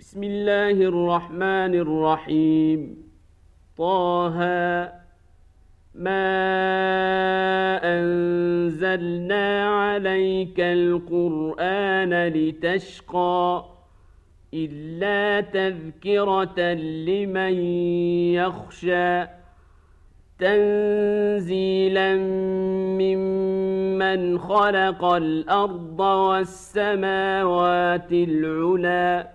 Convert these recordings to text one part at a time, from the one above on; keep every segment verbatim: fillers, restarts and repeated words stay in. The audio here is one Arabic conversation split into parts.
بسم الله الرحمن الرحيم. طه ما أنزلنا عليك القرآن لتشقى إلا تذكرة لمن يخشى تنزيلا ممن خلق الأرض والسماوات العلى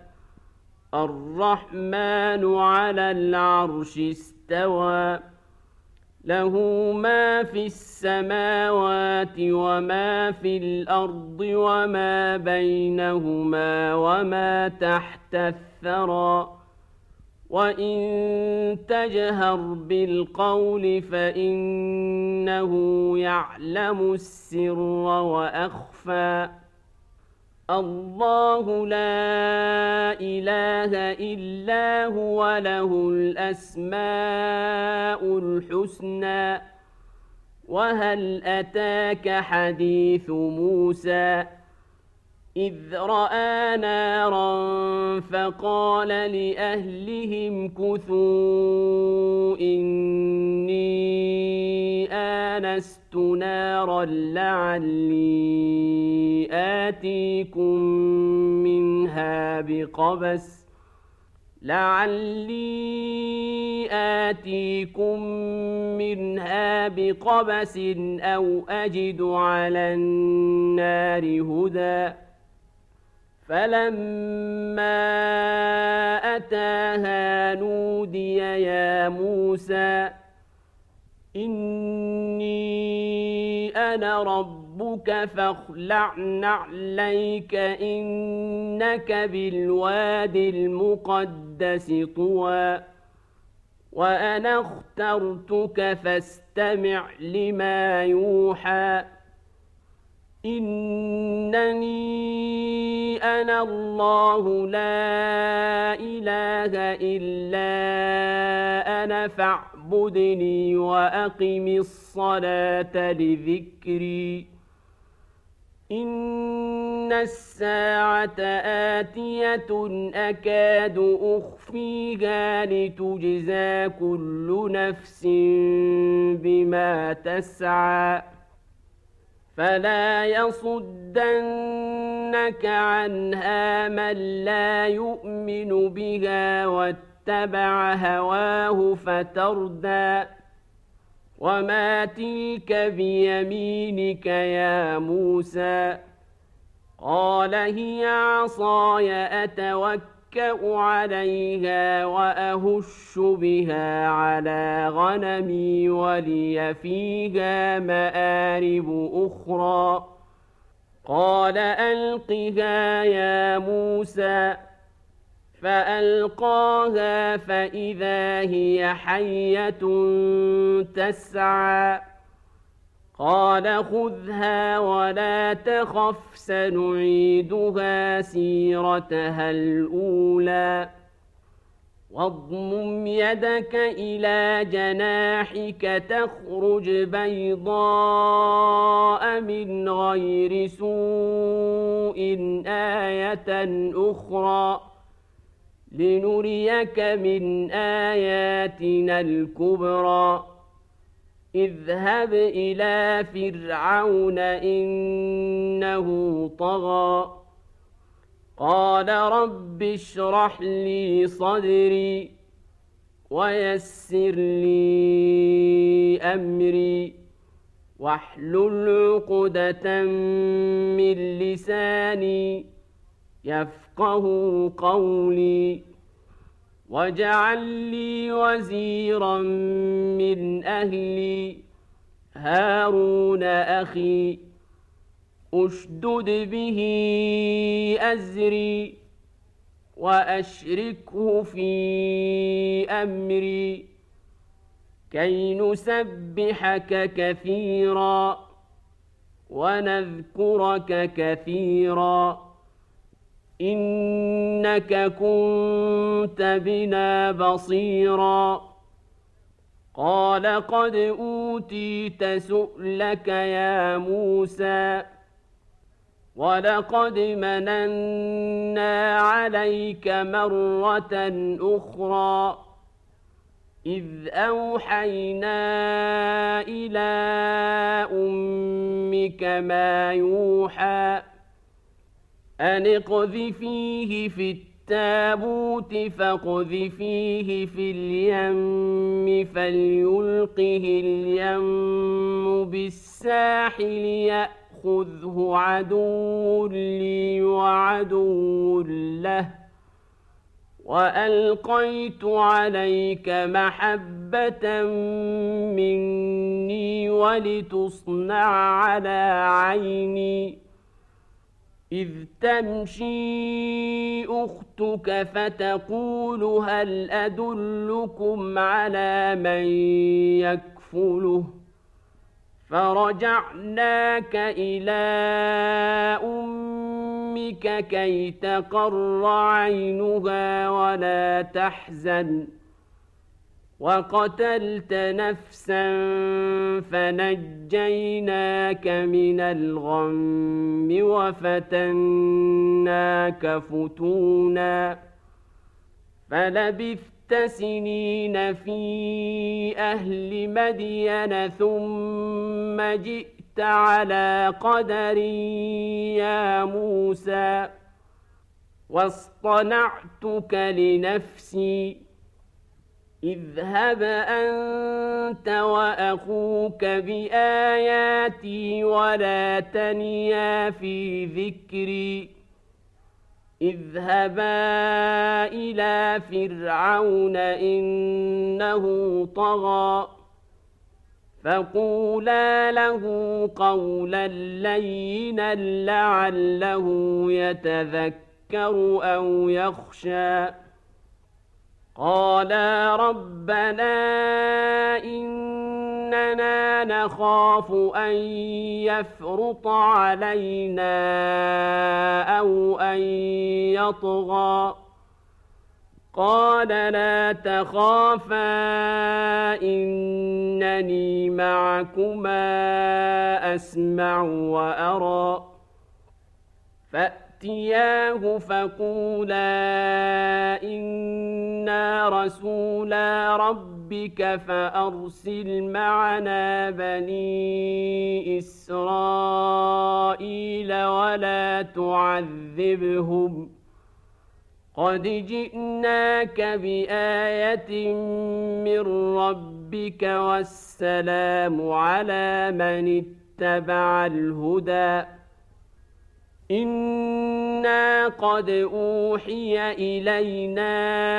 الرحمن على العرش استوى له ما في السماوات وما في الأرض وما بينهما وما تحت الثرى وإن تجهر بالقول فإنه يعلم السر وأخفى الله لا إله إلا هو له الأسماء الحسنى وهل أتاك حديث موسى إذ رأى نارا فقال لأهلهم كثوا إني آنست نارا لعلي آتيكم منها بقبس لعلي آتيكم منها بقبس أو أجد على النار هدى فلما أتاها نودي يا موسى إني أنا ربك فاخلع نعليك إنك بالواد المقدس طوى وأنا اخترتك فاستمع لما يوحى إنني أنا الله لا إله إلا أنا فاعبدني وأقم الصلاة لذكري إن الساعة آتية أكاد أخفيها لتجزى كل نفس بما تسعى فلا يصدنك عنها من لا يؤمن بها واتبع هواه فتردى وما تلك بيمينك يا موسى قال هي عصاي أتوكأ عليها وأهش بها على غنمي ولي فيها مآرب أخرى قال ألقها يا موسى فألقاها فإذا هي حية تسعى قال خذها ولا تخف سنعيدها سيرتها الأولى واضمم يدك إلى جناحك تخرج بيضاء من غير سوء آية أخرى لنريك من آياتنا الكبرى اذهب إلى فرعون إنه طغى قال رب اشرح لي صدري ويسر لي أمري واحلل عقدة من لساني يفقه قولي واجعل لي وزيرا من أهلي هارون أخي أشدد به أزري وأشركه في أمري كي نسبحك كثيرا ونذكرك كثيرا إنك كنت بنا بصيرا قال قد أوتيت سؤلك يا موسى ولقد مننا عليك مرة أخرى إذ أوحينا إلى أمك ما يوحى أن اقذفيه في التابوت فاقذفيه في اليم فليلقه اليم بالساحل يأخذه عدو لي وعدو له وألقيت عليك محبة مني ولتصنع على عيني إذ تمشي أختك فتقول هل أدلكم على من يكفله فرجعناك إلى أمك كي تقر عينها ولا تحزن وقتلت نفسا فنجيناك من الغم وفتناك فتونا فلبثت سنين في أهل مدين ثم جئت على قدر يا موسى واصطنعتك لنفسي اذهب أنت وأخوك بآياتي ولا تنيا في ذكري اذهبا إلى فرعون إنه طغى فقولا له قولا لينا لعله يتذكر أو يخشى قالا ربنا إننا نخاف أن يفرط علينا أو أن يطغى قال لا تخافا إنني معكما أسمع وأرى فأتياه فقولا إنا رسولا ربك فأرسل معنا بني إسرائيل ولا تعذبهم قد جئناك بآية من ربك والسلام على من اتبع الهدى إنا قد أوحي إلينا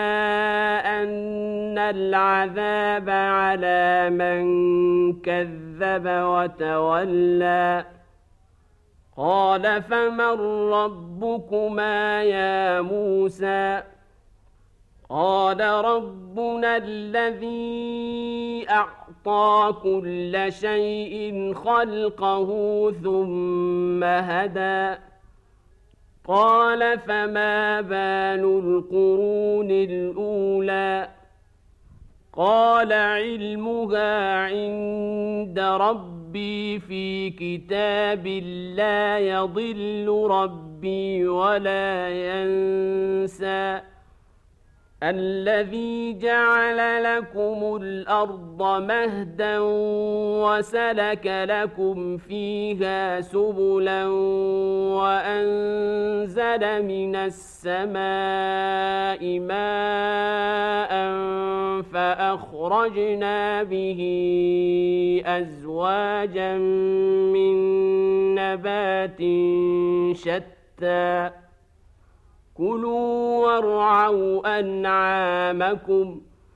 أن العذاب على من كذب وتولى قال فمن ربكما يا موسى قال ربنا الذي أعطى كل شيء خلقه ثم هدى قال فما بال القرون الأولى قال علمها عند ربي في كتاب لا يضل ربي ولا ينسى الذي جعل لكم الأرض مهدا وسلك لكم فيها سبلا وأنزل من السماء ماء فأخرجنا به أزواجا من نبات شتى كلوا وارعوا أنعامكم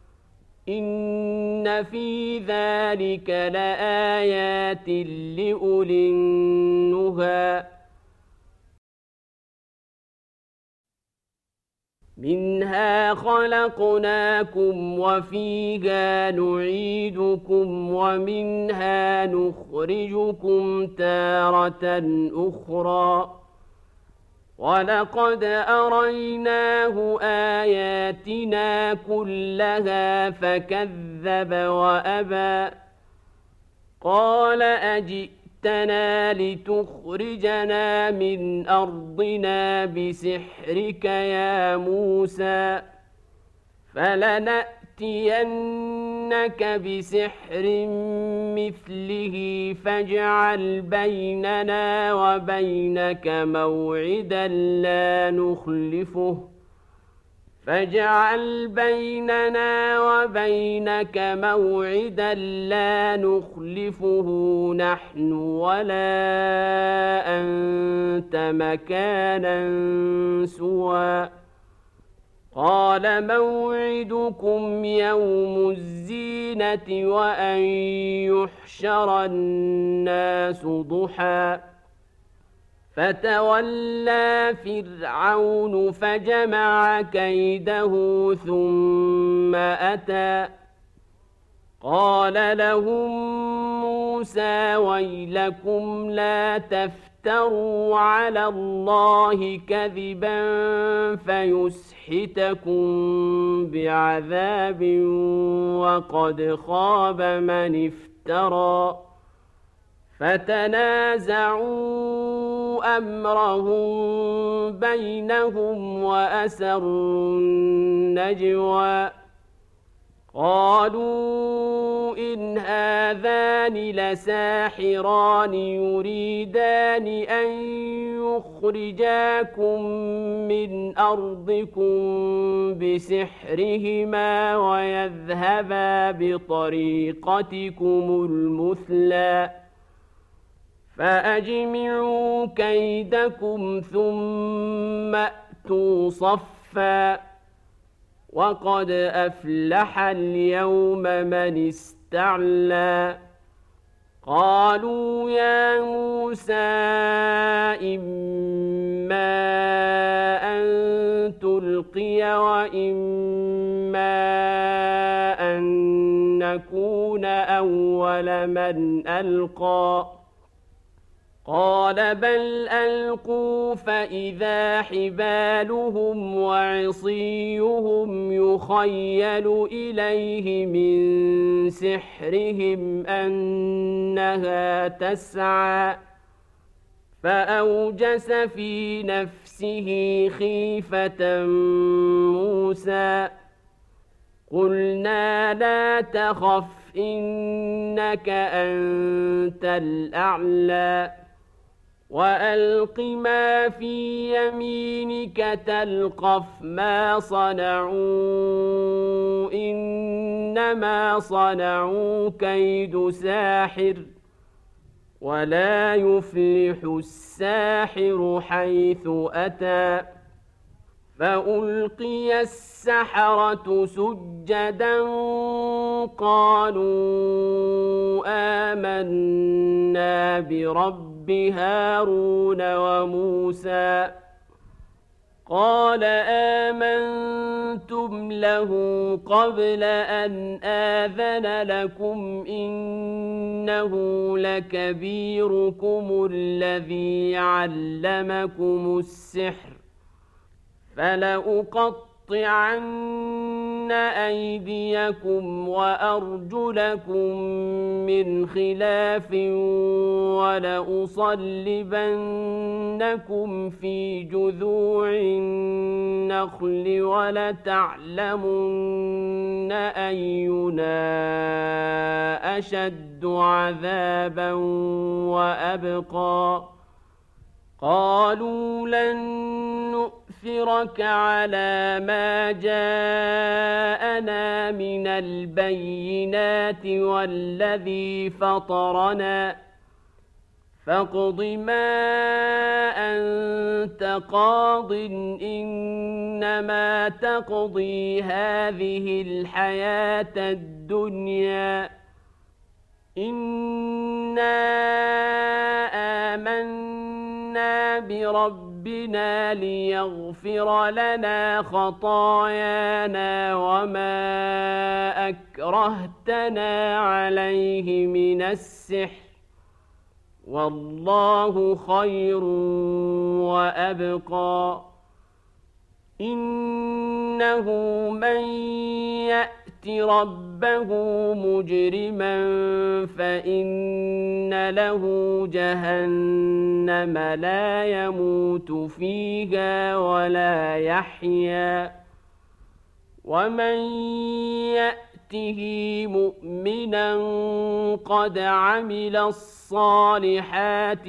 إن في ذلك لآيات لأولي النهى منها خلقناكم وفيها نعيدكم ومنها نخرجكم تارة أخرى ولقد أريناه آياتنا كلها فكذب وأبى قال أجئتني جئتنا لتخرجنا من أرضنا بسحرك يا موسى فلنأتينك بسحر مثله فاجعل بيننا وبينك موعدا لا نخلفه فاجعل بيننا وبينك موعدا لا نخلفه نحن ولا أنت مكانا سوى قال موعدكم يوم الزينة وأن يحشر الناس ضحى فتولى فرعون فجمع كيده ثم أتى قال لهم موسى ويلكم لا تفتروا على الله كذبا فيسحتكم بعذاب وقد خاب من افترى فتنازعوا أمرهم بينهم وأسروا النجوى قالوا إن هذان لساحران يريدان أن يخرجاكم من أرضكم بسحرهما ويذهبا بطريقتكم المثلى فأجمعوا كيدكم ثم أتوا صفا وقد أفلح اليوم من استعلى قالوا يا موسى إما أن تلقي وإما أن نكون أول من ألقى قال بل ألقوا فإذا حبالهم وعصيهم يخيل إليه من سحرهم أنها تسعى فأوجس في نفسه خيفة موسى قلنا لا تخف إنك أنت الأعلى وألق ما في يمينك تلقف ما صنعوا إنما صنعوا كيد ساحر ولا يفلح الساحر حيث أتى فألقي السحرة سجدا قالوا آمنا برب هارون وموسى قال آمنتم له قبل أن آذن لكم إنه لكبيركم الذي علمكم السحر فلأقطعن أيديكم وأرجلكم من خلاف ولأصلبنكم في جذوع النخل ولتعلمن أينا أشد عذابا وأبقى قالوا لن نؤثرك على ما جاءنا من البينات والذي فطرنا فاقض ما أنت قاض إنما تقضي هذه الحياة الدنيا إنا آمنا بربنا ليغفر لنا خطايانا وما أكرهتنا عليه من السحر والله خير وأبقى إنه من يأت ربه مجرما فإن له جهنم لا يموت فيها ولا يحيا ومن يأته مؤمنا قد عمل الصالحات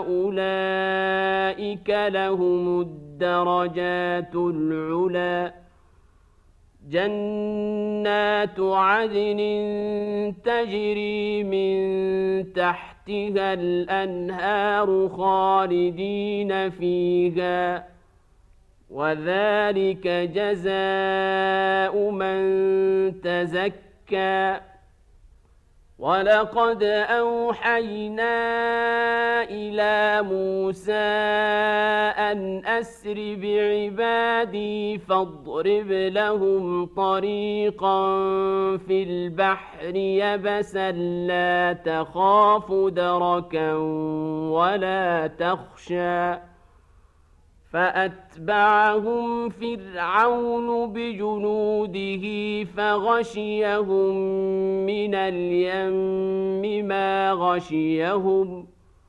فأولئك لهم الدرجات العلى جنات عدن تجري من تحتها الأنهار خالدين فيها وذلك جزاء من تزكى ولقد أوحينا إلى موسى أن أسر بعبادي فاضرب لهم طريقا في البحر يبسا لا تخاف دركا ولا تخشى فأتبعهم فرعون بجنوده فغشيهم من اليم ما غشيهم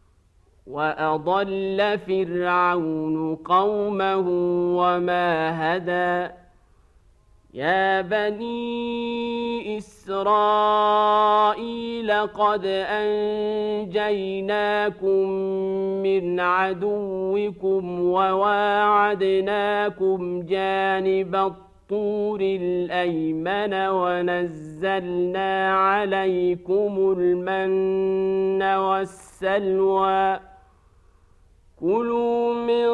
وأضل فرعون قومه وما هدى يا بني إسرائيل قد أنجيناكم من عدوكم وواعدناكم جانب الطور الأيمن ونزلنا عليكم المن والسلوى كلوا من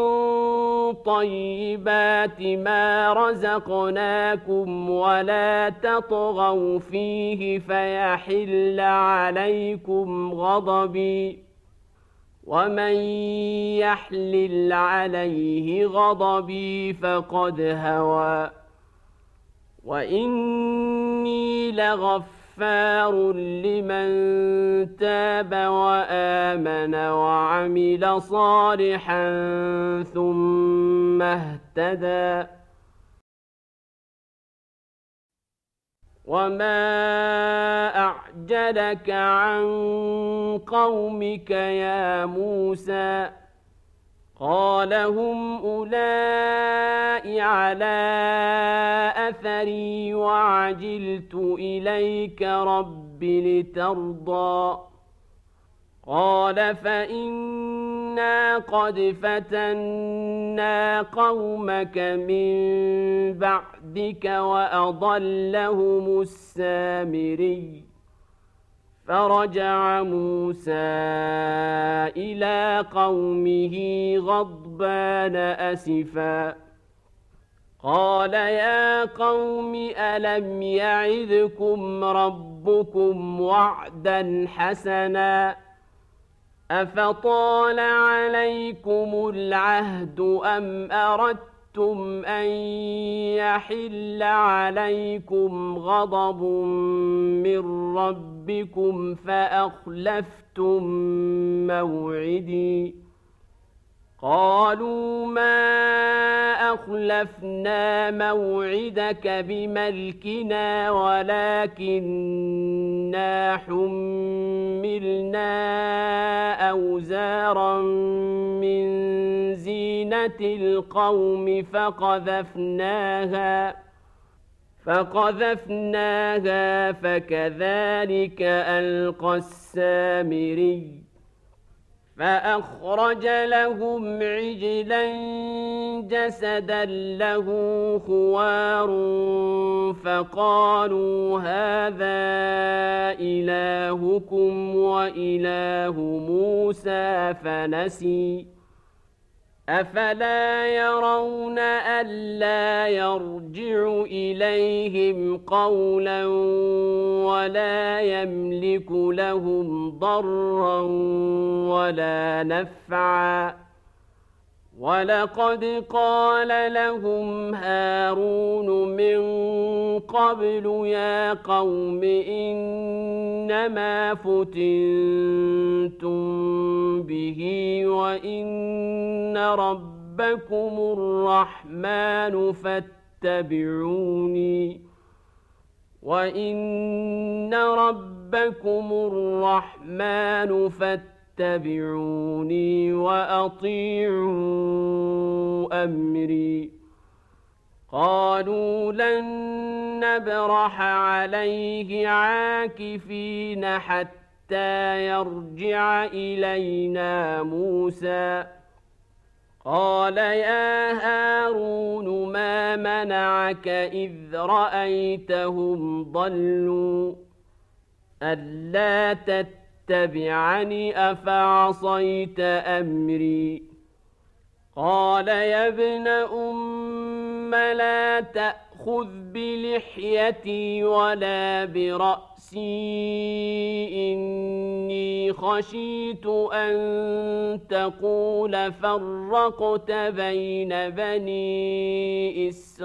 طيبات ما رزقناكم ولا تطغوا فيه فيحل عليكم غضبي ومن يحلل عليه غضبي فقد هوى وإني لغفار لمن تاب وآمن وعمل صالحا ثم اهتدى وما أعجلك عن قومك يا موسى قال هم أولئك على أثري وعجلت إليك رب لترضى قال فإنا قد فتنا قومك من بعدك وأضلهم السامري فرجع موسى إلى قومه غضبان أسفا قال يا قوم ألم يعدكم ربكم وعدا حسنا أفطال عليكم العهد أم أردتم أن يحل عليكم غضب من ربكم فأخلفتم موعدي قالوا ما أخلفنا موعدك بملكنا ولكننا حملنا أوزارا من زينة القوم فقذفناها فقذفناها فكذلك ألقى السامري فأخرج لهم عجلا جسدا له خوار فقالوا هذا إلهكم وإله موسى فنسي أفلا يرون ألا يرجع إليهم قولا ولا يملك لهم ضرا ولا نفعا ولقد قال لهم هارون من قبل يا قوم إنما فتنتم به وإن ربكم الرحمن فاتبعوني وإن ربكم الرحمن فاتبعوني وأطيعوا أمري قالوا لن نبرح عليه عاكفين حتى يرجع إلينا موسى قال يا هارون ما منعك إذ رأيتهم ضلوا ألا تتبعني أفعصيت أمري قال يا ابن أم لا تأخذ بلحيتي ولا برأسي إني خشيت أن تقول فرقت بين بني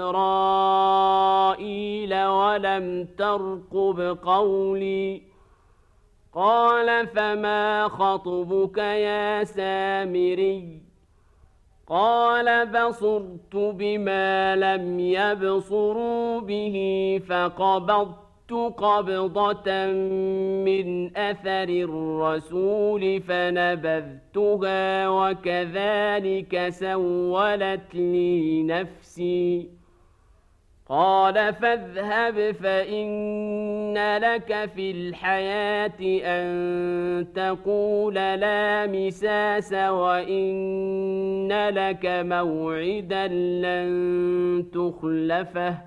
إسرائيل ولم ترقب قولي قال فما خطبك يا سامري قال بصرت بما لم يبصروا به فقبضت قبضة من أثر الرسول فنبذتها وكذلك سولت لي نفسي قال فاذهب فإن لك في الحياة أن تقول لا مساس وإن لك موعدا لن تخلفه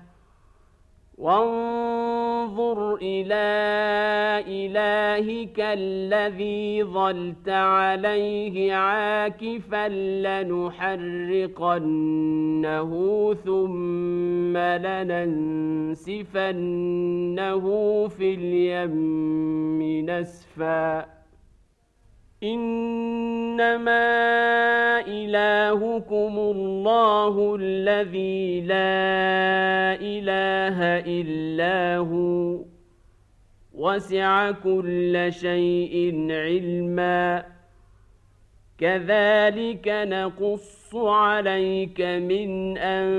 وانظر إلى إلهك الذي ظلت عليه عاكفا لنحرقنه ثم لننسفنه في اليم نسفا إنما إلهكم الله الذي لا إله إلا هو وسع كل شيء علما كذلك نقص عليك من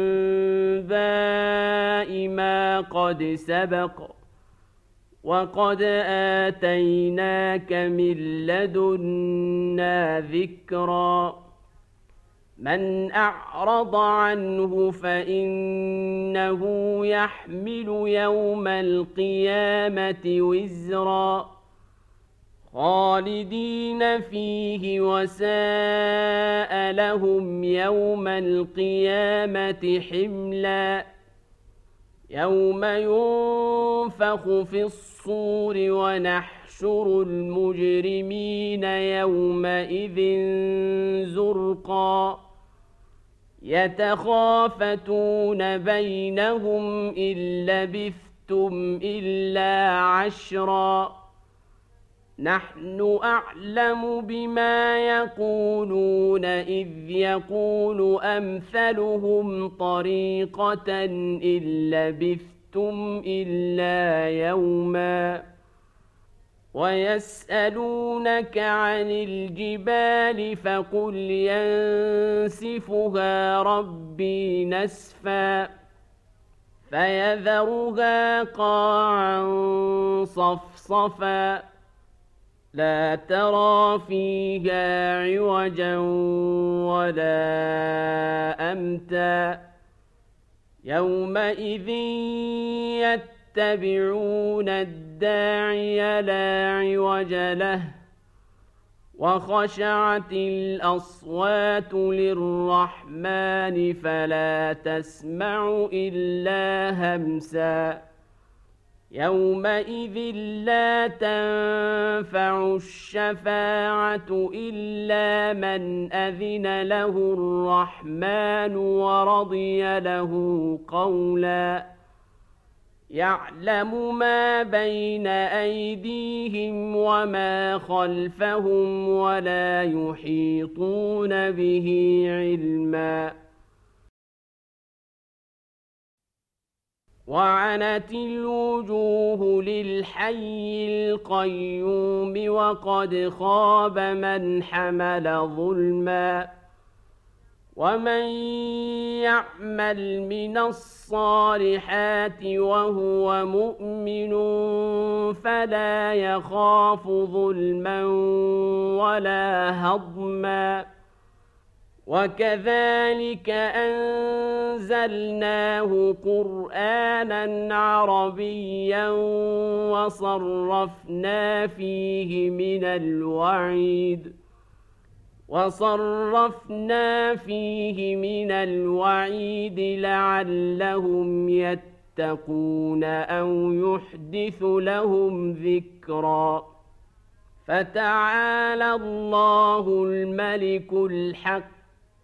أنباء ما قد سبق وقد آتيناك من لدنا ذكرا من أعرض عنه فإنه يحمل يوم القيامة وزرا خالدين فيه وساء لهم يوم القيامة حملا يوم ينفخ في الصور ونحشر المجرمين يومئذ زرقا يتخافتون بينهم إن لبثتم إلا عشرا نحن أعلم بما يقولون إذ يقول أمثلهم طريقة إن لبثتم إلا يوما ويسألونك عن الجبال فقل ينسفها ربي نسفا فيذرها قاعا صفصفا لا ترى فيها عوجا ولا أمتا يومئذ يتبعون الداعي لا عوج له وخشعت الأصوات للرحمن فلا تسمع إلا همسا يومئذ لا تنفع الشفاعة إلا من أذن له الرحمن ورضي له قولا يعلم ما بين أيديهم وما خلفهم ولا يحيطون به علما وعنت الوجوه للحي القيوم وقد خاب من حمل ظلما ومن يعمل من الصالحات وهو مؤمن فلا يخاف ظلما ولا هضما وكذلك أنزلناه قرآنا عربيا وصرفنا فيه من الوعيد وصرفنا فيه من الوعيد لعلهم يتقون أو يحدث لهم ذكرا فتعالى الله الملك الحق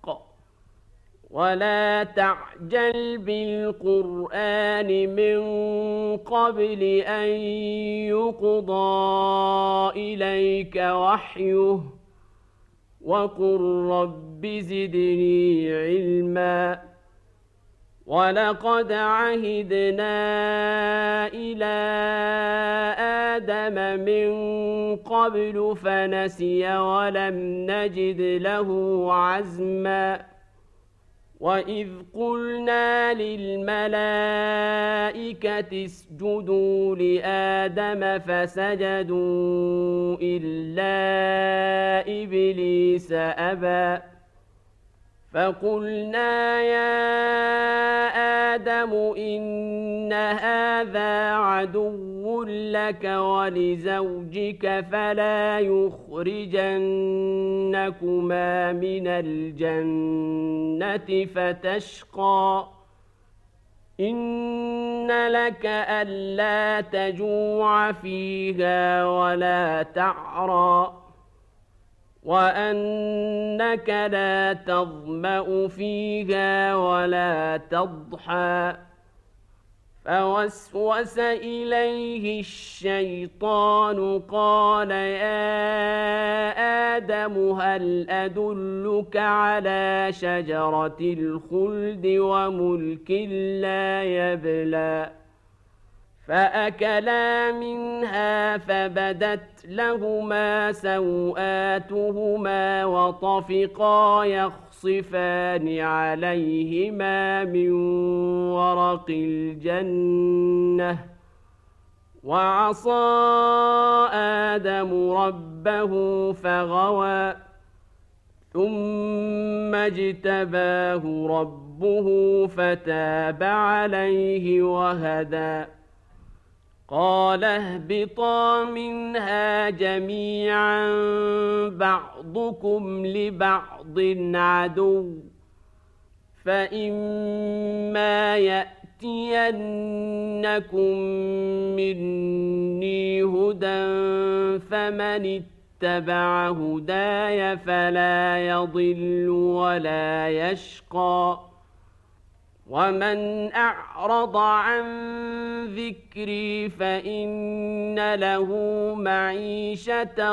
ولا تعجل بالقرآن من قبل أن يقضى إليك وحيه وقل رب زدني علما ولقد عهدنا إلى آدم من قبل فنسي ولم نجد له عزما وإذ قلنا للملائكة اسجدوا لآدم فسجدوا إلا إبليس أبى فقلنا يا آدم إن هذا عدو لك ولزوجك فلا يخرجنكما من الجنة فتشقى إن لك ألا تجوع فيها ولا تعرى وأنك لا تظمأ فيها ولا تضحى فوسوس إليه الشيطان قال يا آدم هل أدلك على شجرة الخلد وملك لا يبلى فأكلا منها فبدت لهما سوآتهما وطفقا يخصفان عليهما من ورق الجنة وعصى آدم ربه فغوى ثم اجتباه ربه فتاب عليه وهدى قال اهبطا منها جميعا بعضكم لبعض عدو فإما يأتينكم مني هدى فمن اتبع هداي فلا يضل ولا يشقى ومن أعرض عن ذكري فإن له معيشة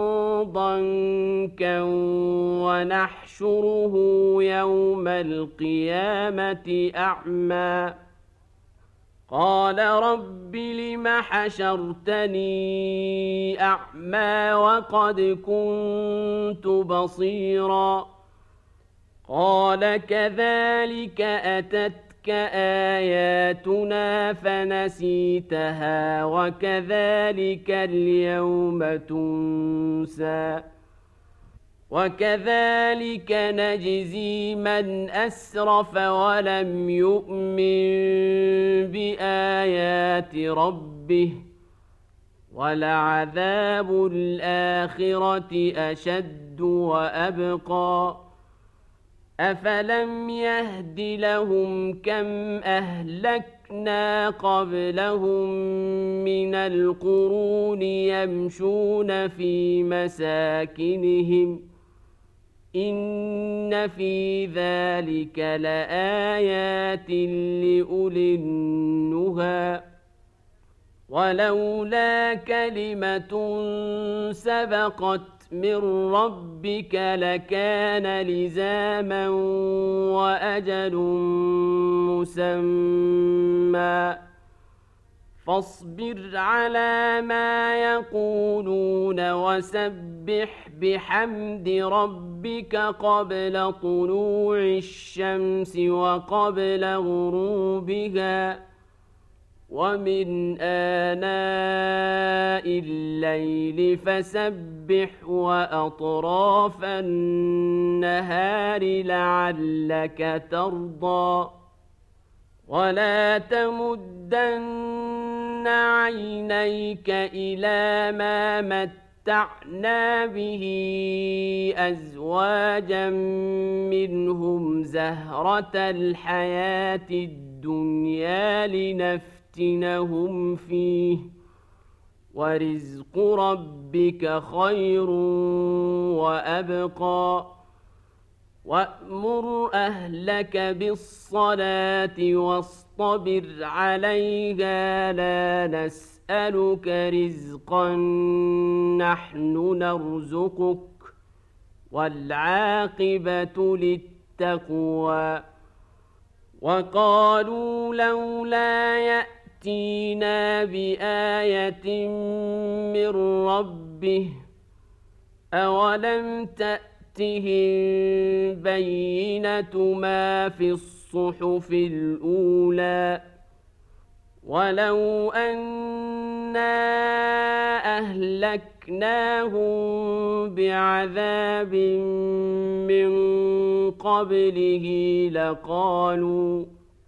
ضنكا ونحشره يوم القيامة أعمى قال رب لم حشرتني أعمى وقد كنت بصيرا قال كذلك أتتك آياتنا فنسيتها وكذلك اليوم تنسى وكذلك نجزي من أسرف ولم يؤمن بآيات ربه ولعذاب الآخرة أشد وأبقى أفلم يهد لهم كم أهلكنا قبلهم من القرون يمشون في مساكنهم إن في ذلك لآيات لأولي النهى ولولا كلمة سبقت من ربك لكان لزاما وأجل مسمى فاصبر على ما يقولون وسبح بحمد ربك قبل طلوع الشمس وقبل غروبها ومن آناء الليل فسبح وأطراف النهار لعلك ترضى ولا تمدن عينيك إلى ما متعنا به أزواجا منهم زهرة الحياة الدنيا لنفتنهم فيه ورزق ربك خير وأبقى وأمر أهلك بالصلاة واصطبر عليها لا نسألك رزقا نحن نرزقك والعاقبة للتقوى وقالوا لولا يأتينا بآية من ربه أولم تأتهم بينة ما في الصحف الأولى ولو أنا أهلكناهم بعذاب من قبله لقالوا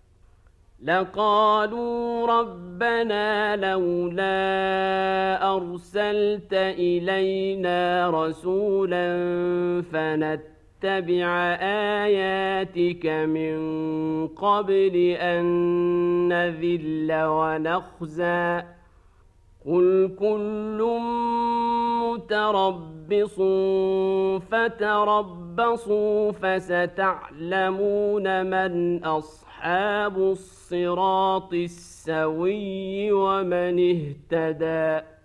لقالوا ربنا لولا أرسلت إلينا رسولا فنتبع آياتك من قبل أن نذل ونخزى قل كل متربص فتربصوا فستعلمون من أصحاب الصراط السوي ومن اهتدى